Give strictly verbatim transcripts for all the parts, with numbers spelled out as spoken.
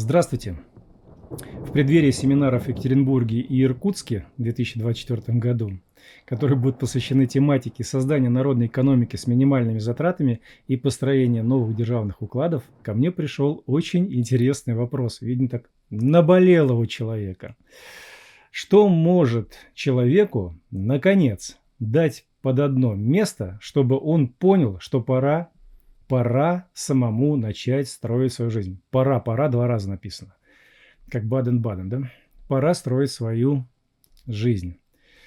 Здравствуйте! В преддверии семинаров в Екатеринбурге и Иркутске в две тысячи двадцать четвёртом году, которые будут посвящены тематике создания народной экономики с минимальными затратами и построения новых державных укладов, ко мне пришел очень интересный вопрос. Видно, так наболело у человека. Что может человеку, наконец, дать под одно место, чтобы он понял, что пора, пора самому начать строить свою жизнь? Пора, пора, два раза написано. Как Баден-Баден, да? Пора строить свою жизнь.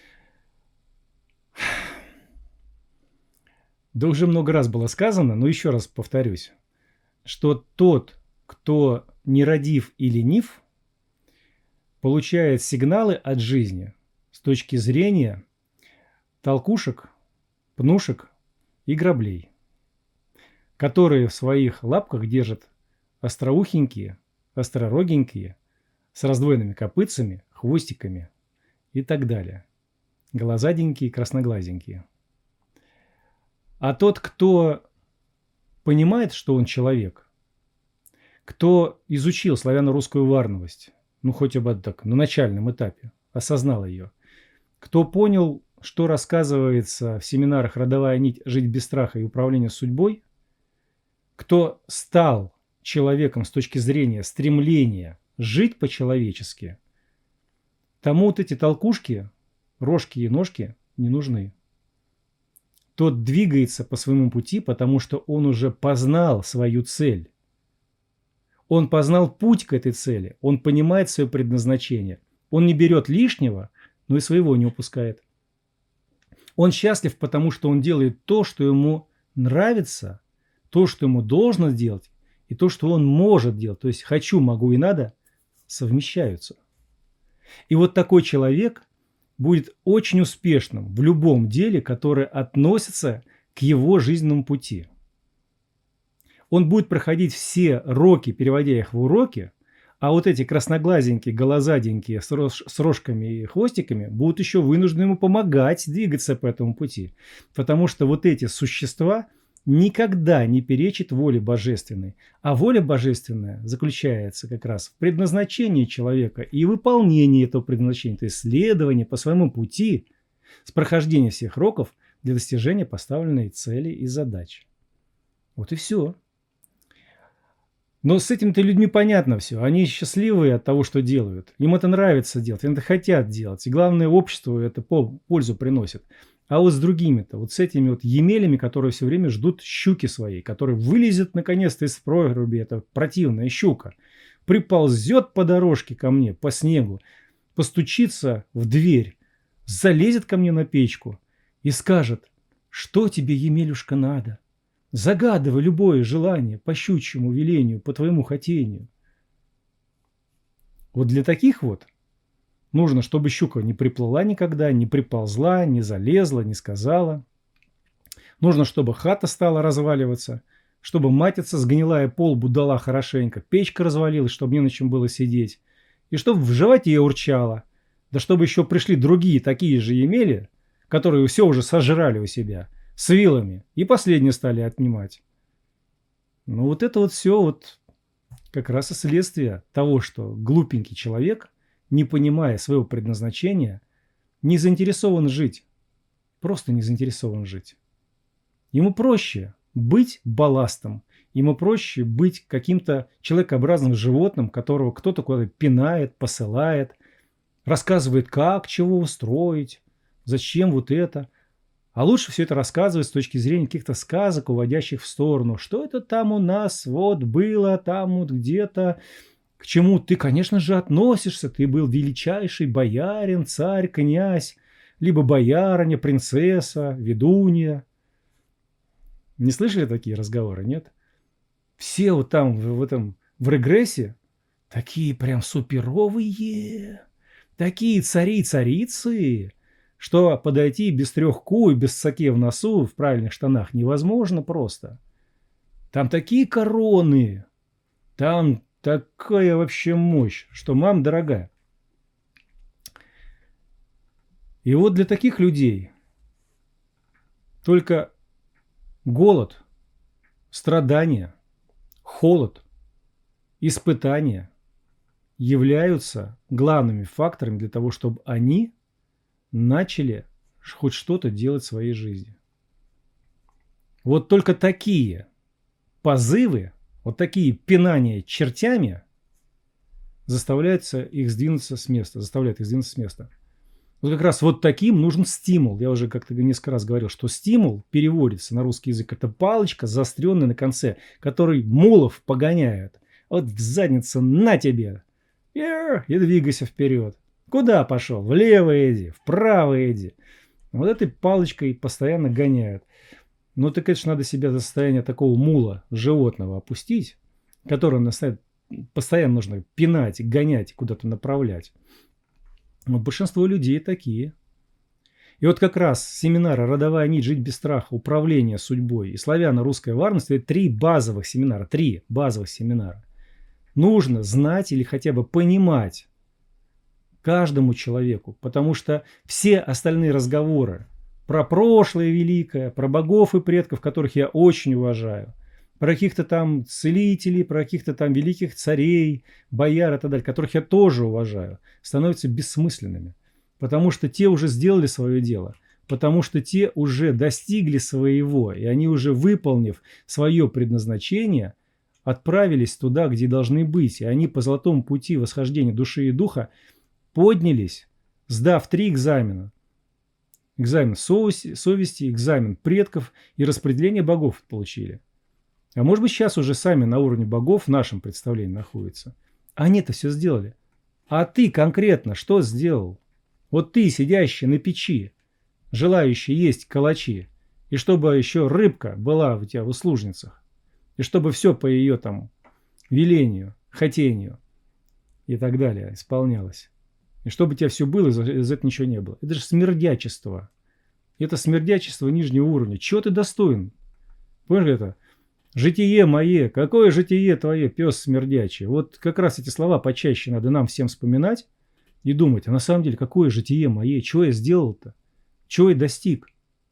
Да уже много раз было сказано, но еще раз повторюсь, что тот, кто нерадив и ленив, получает сигналы от жизни с точки зрения толкушек, пнушек и граблей, которые в своих лапках держат остроухенькие, остророгенькие, с раздвоенными копытцами, хвостиками и так далее. Глазаденькие, красноглазенькие. А тот, кто понимает, что он человек, кто изучил славяно-русскую варновость, ну хоть бы так, на начальном этапе, осознал ее, кто понял, что рассказывается в семинарах «Родовая нить. Жить без страха и управление судьбой», кто стал человеком с точки зрения стремления жить по-человечески, тому вот эти толкушки, рожки и ножки не нужны. Тот двигается по своему пути, потому что он уже познал свою цель. Он познал путь к этой цели, он понимает свое предназначение. Он не берет лишнего, но и своего не упускает. Он счастлив, потому что он делает то, что ему нравится, то, что ему должно делать, и то, что он может делать. То есть хочу, могу и надо совмещаются. И вот такой человек будет очень успешным в любом деле, которое относится к его жизненному пути. Он будет проходить все роки, переводя их в уроки, а вот эти красноглазенькие, голозаденькие с, рож, с рожками и хвостиками будут еще вынуждены ему помогать двигаться по этому пути. Потому что вот эти существа никогда не перечит воле божественной. А воля божественная заключается как раз в предназначении человека и выполнении этого предназначения, то есть следование по своему пути с прохождением всех роков для достижения поставленной цели и задач. Вот и все. Но с этими-то людьми понятно все. Они счастливые от того, что делают. Им это нравится делать, они это хотят делать. И главное, обществу это пользу приносит. А вот с другими-то, вот с этими вот емелями, которые все время ждут щуки своей, которые вылезет наконец-то из проруби, это противная щука, приползет по дорожке ко мне, по снегу, постучится в дверь, залезет ко мне на печку и скажет: что тебе, емелюшка, надо? Загадывай любое желание по щучьему велению, по твоему хотению. Вот для таких вот нужно, чтобы щука не приплыла никогда, не приползла, не залезла, не сказала. Нужно, чтобы хата стала разваливаться, чтобы матица сгнилая полбу дала хорошенько, печка развалилась, чтобы не на чем было сидеть, и чтобы в животе урчало. Да чтобы еще пришли другие такие же емели, которые все уже сожрали у себя, с вилами, и последние стали отнимать. Ну вот это вот все вот как раз и следствие того, что глупенький человек, не понимая своего предназначения, не заинтересован жить. Просто не заинтересован жить. Ему проще быть балластом. Ему проще быть каким-то человекообразным животным, которого кто-то куда-то пинает, посылает, рассказывает, как, чего устроить, зачем вот это. А лучше все это рассказывать с точки зрения каких-то сказок, уводящих в сторону. Что это там у нас вот было, там вот где-то... К чему ты, конечно же, относишься? Ты был величайший боярин, царь, князь, либо боярыня, принцесса, ведунья. Не слышали такие разговоры, нет? Все вот там, в этом, в регрессе, такие прям суперовые, такие цари-царицы, что подойти без трех ку и без саке в носу в правильных штанах невозможно просто. Там такие короны, там... такая вообще мощь, что мам дорогая. И вот для таких людей только голод, страдания, холод, испытания, являются главными факторами для того, чтобы они начали хоть что-то делать в своей жизни. Вот только такие позывы, вот такие пинания чертями заставляются их сдвинуться с места, заставляют их сдвинуться с места. Вот как раз вот таким нужен стимул. Я уже как-то несколько раз говорил, что стимул переводится на русский язык. Это палочка, заостренная на конце, который мулов погоняет. Вот в задницу на тебе. И двигайся вперед. Куда пошел? Влево иди, вправо иди. Вот этой палочкой постоянно гоняют. Ну, так это же надо себя до состояния такого мула, животного опустить, которого постоянно нужно пинать, гонять, куда-то направлять. Но большинство людей такие. И вот как раз семинары «Родовая нить. Жить без страха», «Управление судьбой» и «Славяно-русская варварство» – это три базовых семинара. Три базовых семинара. Нужно знать или хотя бы понимать каждому человеку, потому что все остальные разговоры про прошлое великое, про богов и предков, которых я очень уважаю, про каких-то там целителей, про каких-то там великих царей, бояр и так далее, которых я тоже уважаю, становятся бессмысленными. Потому что те уже сделали свое дело, потому что те уже достигли своего, и они уже, выполнив свое предназначение, отправились туда, где должны быть. И они по золотому пути восхождения души и духа поднялись, сдав три экзамена. Экзамен совести, совести, экзамен предков и распределение богов получили. А может быть, сейчас уже сами на уровне богов в нашем представлении находятся. Они-то все сделали. А ты конкретно что сделал? Вот ты, сидящий на печи, желающий есть калачи, и чтобы еще рыбка была у тебя в услужницах, и чтобы все по ее там велению, хотению и так далее исполнялось. И чтобы у тебя все было, из этого ничего не было. Это же смердячество. Это смердячество нижнего уровня. Чего ты достоин? Понимаешь это? Житие мое. Какое житие твое, пес смердячий? Вот как раз эти слова почаще надо нам всем вспоминать и думать. А на самом деле, какое житие мое? Чего я сделал-то? Чего я достиг?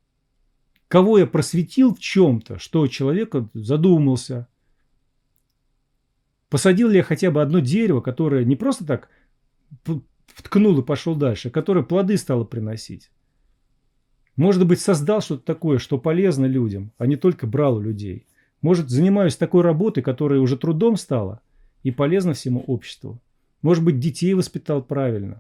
Кого я просветил в чем-то, что человек задумался? Посадил ли я хотя бы одно дерево, которое не просто так вткнул и пошел дальше, которое плоды стало приносить? Может быть, создал что-то такое, что полезно людям, а не только брал у людей. Может, занимаюсь такой работой, которая уже трудом стала и полезна всему обществу. Может быть, детей воспитал правильно.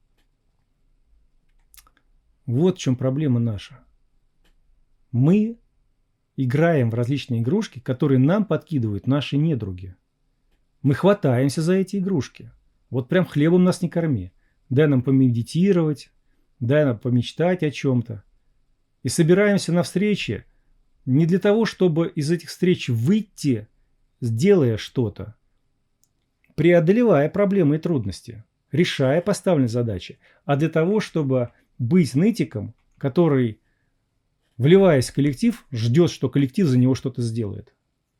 Вот в чем проблема наша. Мы играем в различные игрушки, которые нам подкидывают наши недруги. Мы хватаемся за эти игрушки. Вот прям хлебом нас не корми. Дай нам помедитировать, дай нам помечтать о чем-то. И собираемся на встречи не для того, чтобы из этих встреч выйти, сделая что-то, преодолевая проблемы и трудности, решая поставленные задачи, а для того, чтобы быть нытиком, который, вливаясь в коллектив, ждет, что коллектив за него что-то сделает.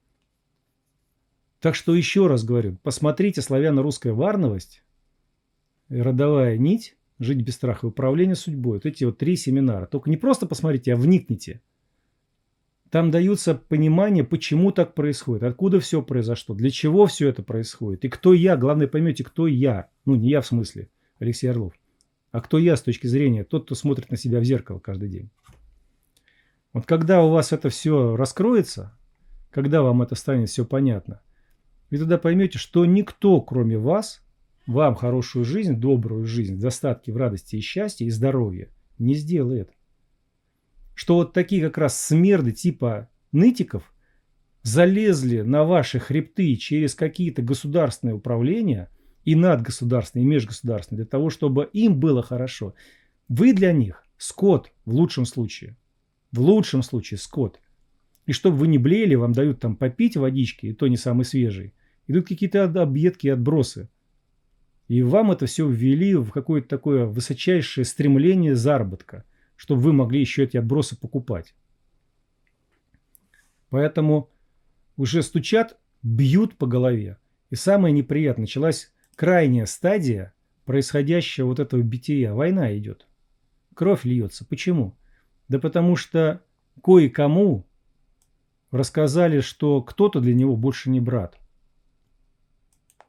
Так что еще раз говорю, посмотрите «Славяно-русская варновость», «Родовая нить», «Жить без страха» и «Управление судьбой». Вот эти вот три семинара. Только не просто посмотрите, а вникните. Там даются понимание, почему так происходит, откуда все произошло, для чего все это происходит. И кто я, главное поймете, кто я. Ну, не я в смысле, Алексей Орлов. А кто я с точки зрения, тот, кто смотрит на себя в зеркало каждый день. Вот когда у вас это все раскроется, когда вам это станет все понятно, вы тогда поймете, что никто, кроме вас, вам хорошую жизнь, добрую жизнь, в достатке, в радости и счастье, и здоровье не сделает. Что вот такие как раз смерды типа нытиков залезли на ваши хребты через какие-то государственные управления и надгосударственные, и межгосударственные, для того, чтобы им было хорошо. Вы для них скот в лучшем случае. В лучшем случае скот. И чтобы вы не блеяли, вам дают там попить водички, и то не самый свежий. Идут какие-то объедки и отбросы. И вам это все ввели в какое-то такое высочайшее стремление заработка, чтобы вы могли еще эти отбросы покупать. Поэтому уже стучат, бьют по голове. И самое неприятное, началась крайняя стадия происходящего вот этого бития. Война идет. Кровь льется. Почему? Да потому что кое-кому рассказали, что кто-то для него больше не брат.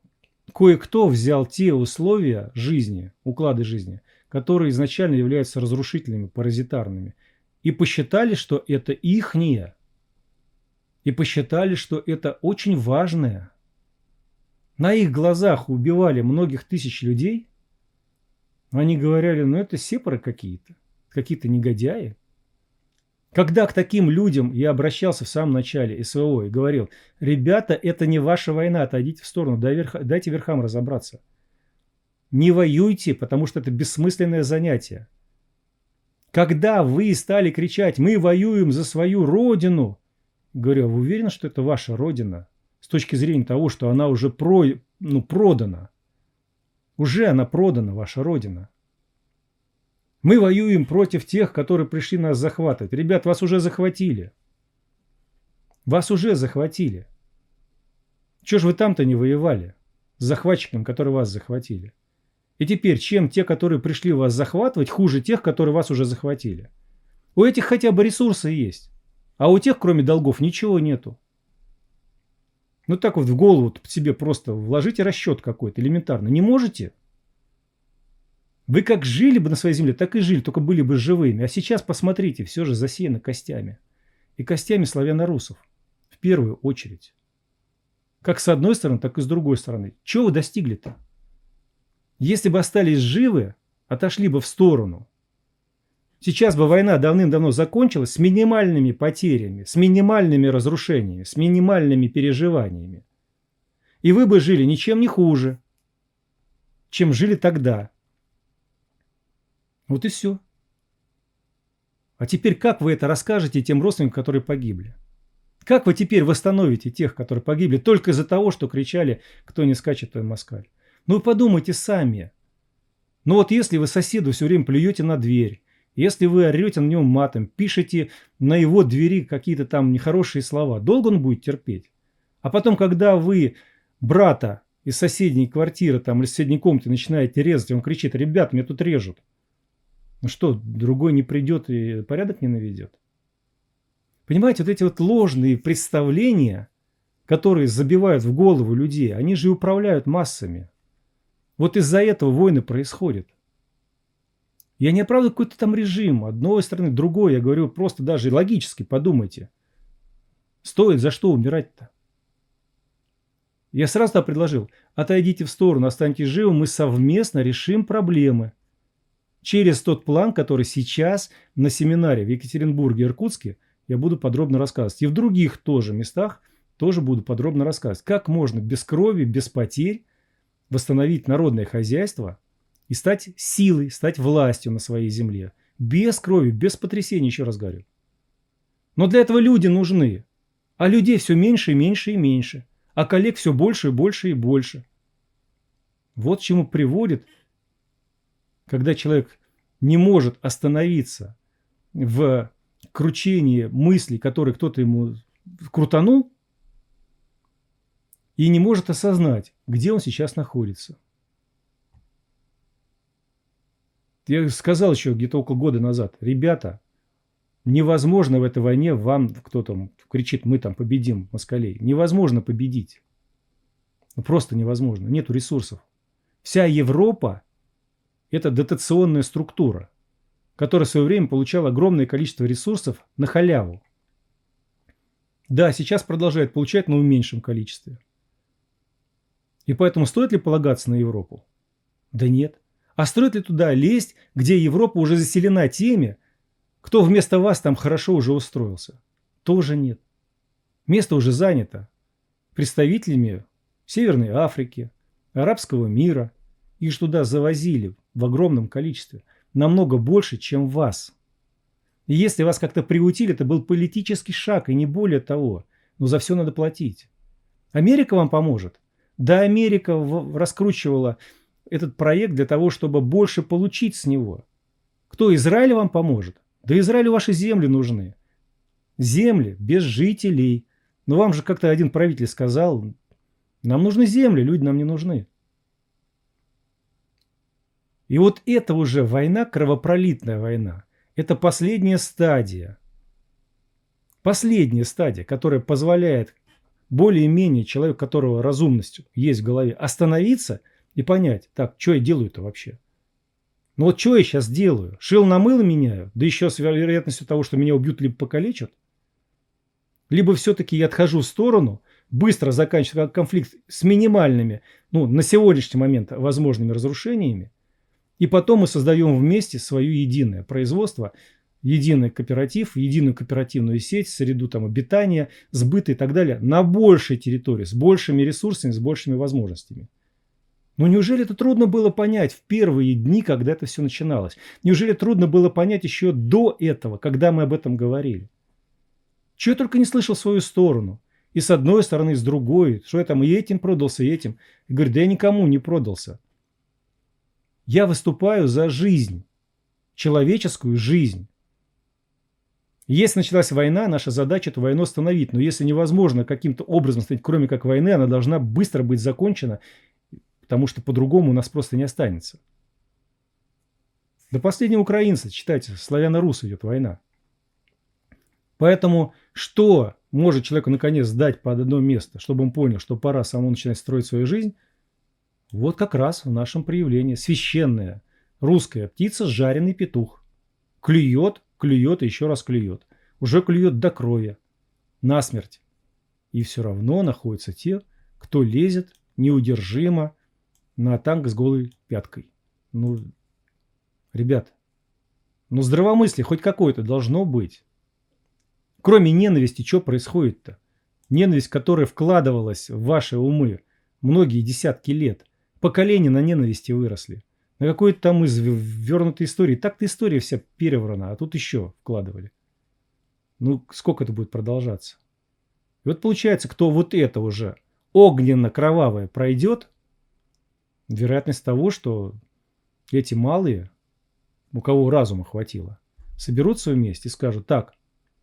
кое-кто взял те условия жизни, уклады жизни, которые изначально являются разрушительными, паразитарными, и посчитали, что это ихнее, и посчитали, что это очень важное. На их глазах убивали многих тысяч людей. Они говорили, ну это сепары какие-то, какие-то негодяи. Когда к таким людям я обращался в самом начале СВО и говорил, ребята, это не ваша война, отойдите в сторону, дай верх, дайте верхам разобраться. Не воюйте, потому что это бессмысленное занятие. Когда вы стали кричать, мы воюем за свою родину, говорю, а вы уверены, что это ваша родина? С точки зрения того, что она уже про, ну, продана. Уже она продана, ваша родина. Мы воюем против тех, которые пришли нас захватывать. Ребят, вас уже захватили. Вас уже захватили. Чего ж вы там-то не воевали с захватчиком, которые вас захватили? И теперь, чем те, которые пришли вас захватывать, хуже тех, которые вас уже захватили? У этих хотя бы ресурсы есть. А у тех, кроме долгов, ничего нету. Ну так вот в голову себе просто вложите расчет какой-то элементарно. Не можете? Вы как жили бы на своей земле, так и жили, только были бы живыми. А сейчас посмотрите, все же засеяно костями. И костями славяно-русов. В первую очередь. Как с одной стороны, так и с другой стороны. Чего вы достигли-то? Если бы остались живы, отошли бы в сторону. Сейчас бы война давным-давно закончилась с минимальными потерями, с минимальными разрушениями, с минимальными переживаниями. И вы бы жили ничем не хуже, чем жили тогда. Вот и все. А теперь как вы это расскажете тем родственникам, которые погибли? Как вы теперь восстановите тех, которые погибли только из-за того, что кричали, кто не скачет, той москаль? Ну вы подумайте сами. Ну вот если вы соседу все время плюете на дверь, если вы орете на него матом, пишете на его двери какие-то там нехорошие слова, долго он будет терпеть? А потом, когда вы брата из соседней квартиры там, или из соседней комнаты начинаете резать, он кричит, ребят, меня тут режут. Ну что, другой не придет и порядок не наведет? Понимаете, вот эти вот ложные представления, которые забивают в голову людей, они же и управляют массами. Вот из-за этого войны происходят. Я не оправдываю какой-то там режим, одной стороны, другой. Я говорю, просто даже логически подумайте. Стоит за что умирать-то? Я сразу тогда предложил, отойдите в сторону, останьтесь живы, мы совместно решим проблемы. Через тот план, который сейчас на семинаре в Екатеринбурге и Иркутске я буду подробно рассказывать. И в других тоже местах тоже буду подробно рассказывать. Как можно без крови, без потерь восстановить народное хозяйство и стать силой, стать властью на своей земле. Без крови, без потрясений, еще раз говорю. Но для этого люди нужны. А людей все меньше и меньше и меньше. А коллег все больше и больше и больше. Вот к чему приводит, когда человек не может остановиться в кручении мыслей, которые кто-то ему крутанул, и не может осознать, где он сейчас находится. Я сказал еще где-то около года назад, ребята, невозможно в этой войне вам, кто там кричит, мы там победим москалей, невозможно победить. Просто невозможно, нету ресурсов. Вся Европа – это дотационная структура, которая в свое время получала огромное количество ресурсов на халяву. Да, сейчас продолжает получать, но в меньшем количестве. И поэтому стоит ли полагаться на Европу? Да нет. А стоит ли туда лезть, где Европа уже заселена теми, кто вместо вас там хорошо уже устроился? Тоже нет. Место уже занято представителями Северной Африки, арабского мира. Их же туда завозили в огромном количестве. Намного больше, чем вас. И если вас как-то приутили, это был политический шаг, и не более того. Но за все надо платить. Америка вам поможет. Да, Америка раскручивала этот проект для того, чтобы больше получить с него. Кто? Израиль вам поможет? Да Израилю ваши земли нужны. Земли без жителей. Но вам же как-то один правитель сказал, нам нужны земли, люди нам не нужны. И вот это уже война, кровопролитная война. Это последняя стадия. Последняя стадия, которая позволяет более-менее человек, у которого разумность есть в голове, остановиться и понять, так, что я делаю-то вообще? Ну вот что я сейчас делаю? Шил на мыло меняю? Да еще с вероятностью того, что меня убьют либо покалечат? Либо все-таки я отхожу в сторону, быстро заканчиваю конфликт с минимальными, ну, на сегодняшний момент возможными разрушениями, и потом мы создаем вместе свое единое производство, единый кооператив, единую кооперативную сеть, среду там обитания, сбыта и так далее на большей территории, с большими ресурсами, с большими возможностями. Но неужели это трудно было понять в первые дни, когда это все начиналось? Неужели трудно было понять еще до этого, когда мы об этом говорили? Чего я только не слышал в свою сторону. И с одной стороны, и с другой. Что я там и этим продался, и этим. И говорю, да я никому не продался. Я выступаю за жизнь. Человеческую жизнь. Если началась война, наша задача эту войну остановить. Но если невозможно каким-то образом остановить, кроме как войны, она должна быстро быть закончена. Потому что по-другому у нас просто не останется. До последнего украинца, читайте, славяно-рус идет война. Поэтому что может человеку наконец сдать под одно место, чтобы он понял, что пора самому начинать строить свою жизнь? Вот как раз в нашем проявлении. Священная русская птица, жареный петух. Клюет, клюет и еще раз клюет. Уже клюет до крови. Насмерть. И все равно находятся те, кто лезет неудержимо на танк с голой пяткой. Ну, ребят, ну здравомыслие хоть какое-то должно быть. Кроме ненависти, что происходит-то? Ненависть, которая вкладывалась в ваши умы многие десятки лет. Поколения на ненависти выросли. На какой-то там извернутой истории. Так-то история вся переврана, а тут еще вкладывали. Ну, сколько это будет продолжаться? И вот получается, кто вот это уже огненно-кровавое пройдет, вероятность того, что эти малые, у кого разума хватило, соберутся вместе и скажут, так,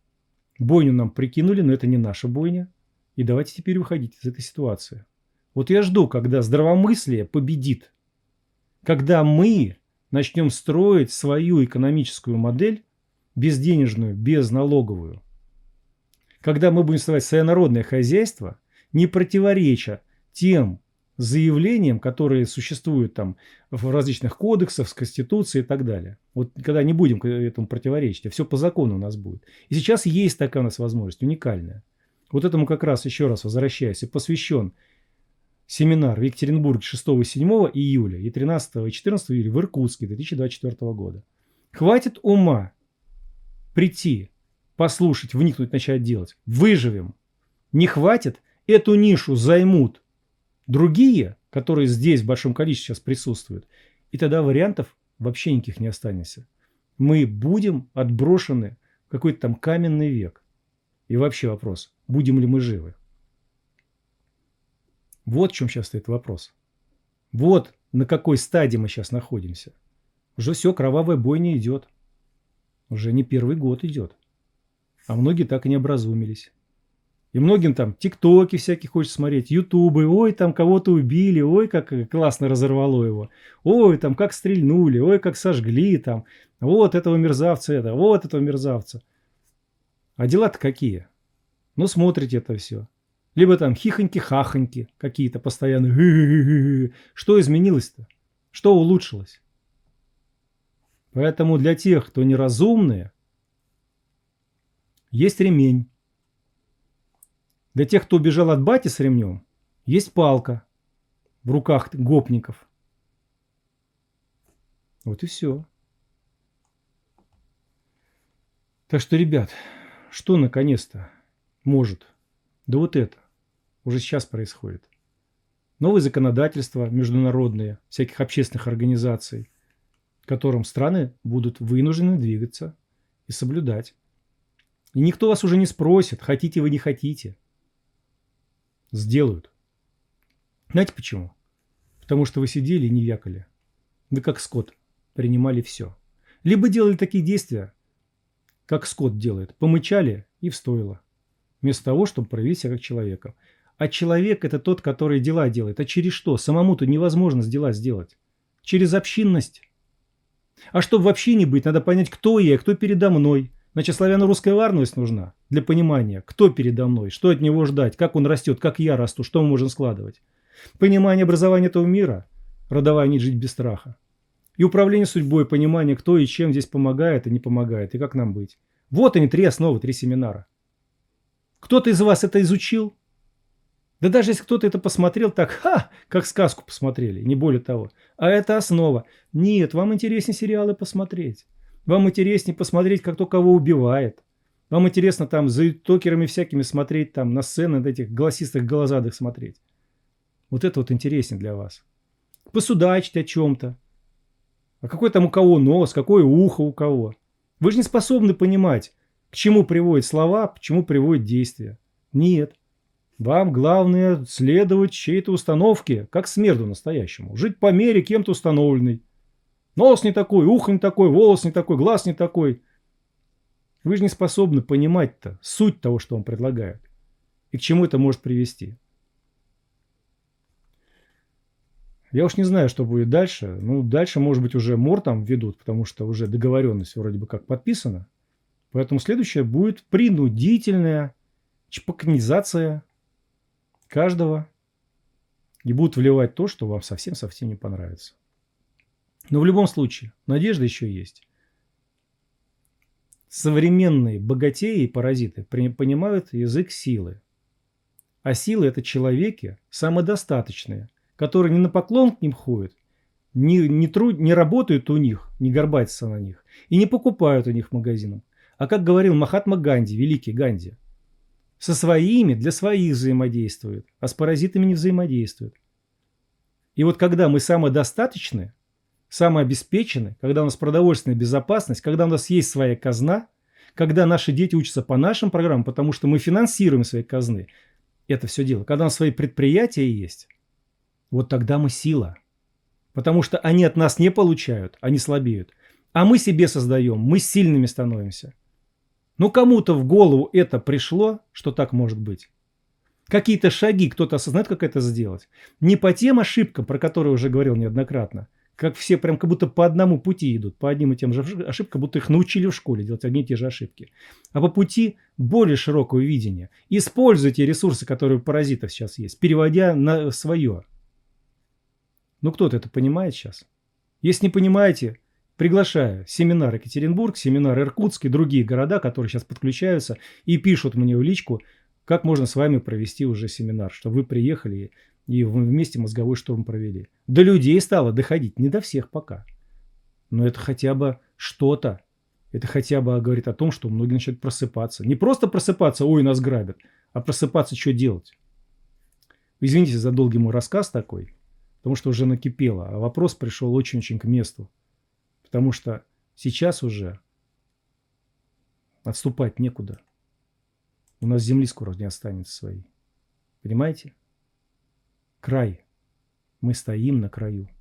бойню нам прикинули, но это не наша бойня. И давайте теперь выходить из этой ситуации. Вот я жду, когда здравомыслие победит. Когда мы начнем строить свою экономическую модель, безденежную, безналоговую. Когда мы будем строить свое народное хозяйство, не противореча тем заявлениям, которые существуют там в различных кодексах, в Конституции и так далее. Вот когда не будем этому противоречить, а все по закону у нас будет. И сейчас есть такая у нас возможность, уникальная. Вот этому как раз, еще раз возвращаясь, и посвящен семинар в Екатеринбурге шестого-седьмого июля и тринадцатого и четырнадцатого июля в Иркутске две тысячи двадцать четвёртого года. Хватит ума прийти, послушать, вникнуть, начать делать. Выживем. Не хватит, эту нишу займут другие, которые здесь в большом количестве сейчас присутствуют, и тогда вариантов вообще никаких не останется. Мы будем отброшены в какой-то там каменный век. И вообще вопрос, будем ли мы живы? Вот в чем сейчас стоит вопрос. Вот на какой стадии мы сейчас находимся. Уже все, кровавая бойня идет. Уже не первый год идет. А многие так и не образумились. И многим там тиктоки всякие хочется смотреть, ютубы, ой, там кого-то убили, ой, как классно разорвало его, ой, там как стрельнули, ой, как сожгли там, вот этого мерзавца это, вот этого мерзавца. А дела-то какие? Ну, смотрите это все. Либо там хихоньки-хахоньки какие-то постоянно. Что изменилось-то? Что улучшилось? Поэтому для тех, кто неразумные, есть ремень. Для тех, кто убежал от бати с ремнем, есть палка в руках гопников. Вот и все. Так что, ребят, что наконец-то может? Да вот это. Уже сейчас происходит. Новые законодательства международные, всяких общественных организаций, которым страны будут вынуждены двигаться и соблюдать. И никто вас уже не спросит, хотите вы, не хотите. Сделают. Знаете почему? Потому что вы сидели и не вякали. Вы как скот принимали все. Либо делали такие действия, как скот делает. Помычали и в стойло. Вместо того, чтобы проявить себя как человека. А человек это тот, который дела делает. А через что? Самому-то невозможно дела сделать. Через общинность. А чтобы в общине быть, надо понять, кто я и кто передо мной. Значит, славяно-русская варность нужна для понимания, кто передо мной, что от него ждать, как он растет, как я расту, что мы можем складывать. Понимание образования этого мира, родовая нить жить без страха. И управление судьбой, понимание, кто и чем здесь помогает и не помогает, и как нам быть. Вот они, три основы, три семинара. Кто-то из вас это изучил? Да даже если кто-то это посмотрел так, ха, как сказку посмотрели, не более того. А это основа. Нет, вам интереснее сериалы посмотреть. Вам интереснее посмотреть, как кто кого убивает. Вам интересно там за токерами всякими смотреть, там на сцены этих голосистых голозадых смотреть. Вот это вот интереснее для вас. Посудачить о чем-то. А какой там у кого нос, какое ухо у кого. Вы же не способны понимать, к чему приводят слова, к чему приводят действия. Нет. Вам главное следовать чьей-то установке, как смерду настоящему. Жить по мере кем-то установленной. Нос не такой, ухо не такой, волос не такой, глаз не такой. Вы же не способны понимать-то суть того, что он предлагает. И к чему это может привести. Я уж не знаю, что будет дальше. Ну, дальше, может быть, уже мор там ведут, потому что уже договоренность вроде бы как подписана. Поэтому следующее будет принудительная чпокнизация каждого. И будут вливать то, что вам совсем-совсем не понравится. Но в любом случае, надежда еще есть. Современные богатеи и паразиты понимают язык силы. А силы – это человеки самодостаточные, которые не на поклон к ним ходят, не, не, труд, не работают у них, не горбатятся на них и не покупают у них в магазинах. А как говорил Махатма Ганди, великий Ганди, со своими для своих взаимодействуют, а с паразитами не взаимодействуют. И вот когда мы самодостаточны, самообеспечены, когда у нас продовольственная безопасность, когда у нас есть своя казна, когда наши дети учатся по нашим программам, потому что мы финансируем свои казны, это все дело. Когда у нас свои предприятия есть, вот тогда мы сила. Потому что они от нас не получают, они слабеют. А мы себе создаем, мы сильными становимся. Ну кому-то в голову это пришло, что так может быть. Какие-то шаги кто-то осознает, как это сделать. Не по тем ошибкам, про которые уже говорил неоднократно, как все прям как будто по одному пути идут, по одним и тем же ошибкам, будто их научили в школе делать одни и те же ошибки. А по пути более широкого видения. Используйте ресурсы, которые у паразитов сейчас есть, переводя на свое. Ну кто-то это понимает сейчас? Если не понимаете, приглашаю семинар Екатеринбург, семинар Иркутск и другие города, которые сейчас подключаются и пишут мне в личку, как можно с вами провести уже семинар, чтобы вы приехали и вместе мозговой штурм провели. До людей стало доходить, не до всех пока. Но это хотя бы что-то. Это хотя бы говорит о том, что многие начинают просыпаться. Не просто просыпаться, ой, нас грабят, а просыпаться, что делать. Извините за долгий мой рассказ такой, потому что уже накипело. А вопрос пришел очень-очень к месту. Потому что сейчас уже отступать некуда. У нас земли скоро не останется своей. Понимаете? Край. Мы стоим на краю.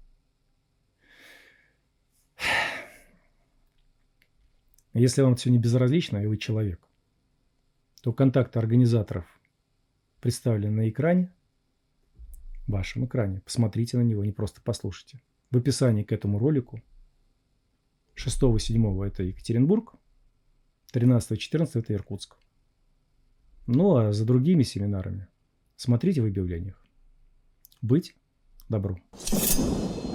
Если вам все не безразлично, и вы человек, то контакты организаторов представлены на экране, в вашем экране. Посмотрите на него, не просто послушайте. В описании к этому ролику шестого-седьмого это Екатеринбург, тринадцатого-четырнадцатого это Иркутск. Ну а за другими семинарами смотрите в объявлениях. Быть добру.